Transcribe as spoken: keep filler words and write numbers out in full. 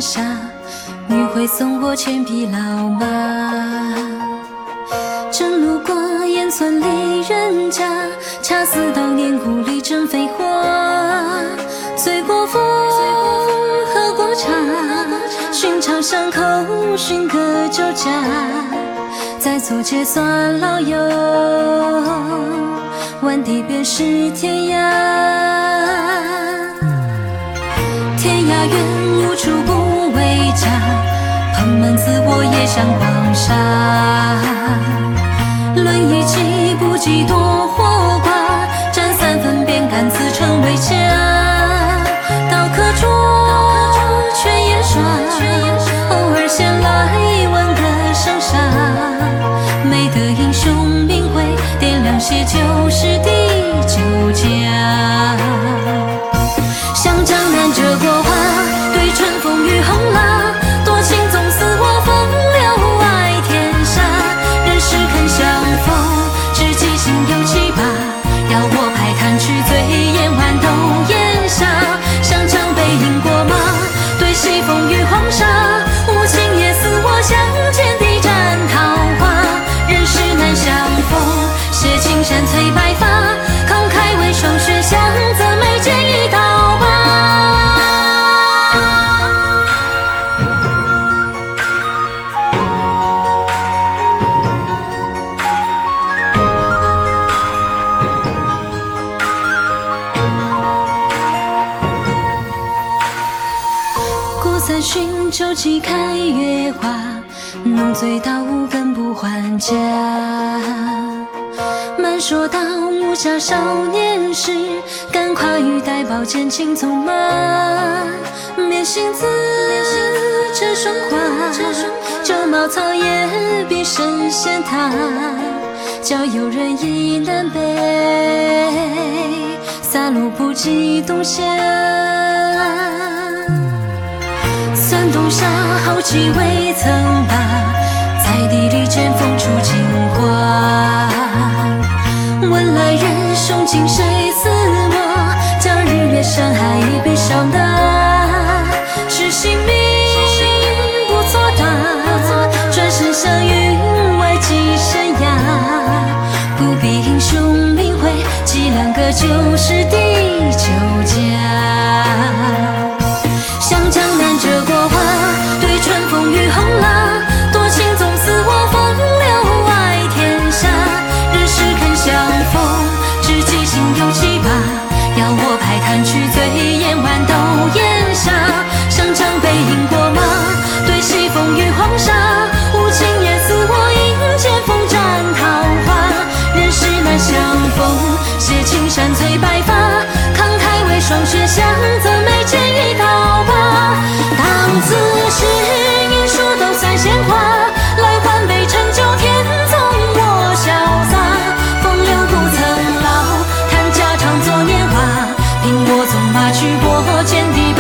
下，余晖送我千匹老马。正路过烟村里人家，恰似当年故里正飞花。醉过风，喝过茶，寻常巷口寻个酒家，再做结算老友，万地便是天涯。天涯远，无处不为家，蓬门自我也像黄沙。论一计不计多或寡，占三分便甘自称为家。刀可捉，拳也耍，偶尔闲来问个生杀。没得英雄名讳，点亮些旧时的酒家。向江南折过花，对春风雨横拉。多情总似我风流爱天下，人世肯相逢，知己心有七八。要我排看去，醉眼晚斗烟霞。向江北饮过马，对西风雨黄沙。无情也似我相见的斩桃花。人世难相逢，写青山催白发。慷慨为霜雪香，则眉间一刀疤。过三巡酒旗开月华，浓醉到五更不还家。慢说到无暇少年时，敢跨羽带宝剑轻纵马。面行字这双花，旧茅草也比神仙塔。教游人意南北，洒落不及东夏。算冬夏好气未曾罢，在地里见风出金花。问来人兄今谁似我？将日月山海比上达。是姓名不作答，转身向云外寄生涯。不必英雄名讳，记两个旧时的酒家。向江南折过花，对春风雨横拉。多情总似我风流爱天下。人世肯相逢，知己心有七八。要我排看去，醉眼晚斗烟霞。向江北饮过马，对西风雨黄沙。无情也似我迎剑锋斩桃花。人世难相逢，写青山催白发。慷慨为霜雪香，则眉间一刀疤。当此时应说都算闲话，来换杯陈酒，天纵我潇洒。风流不曾老，看家常作年华。凭我纵马去过千地。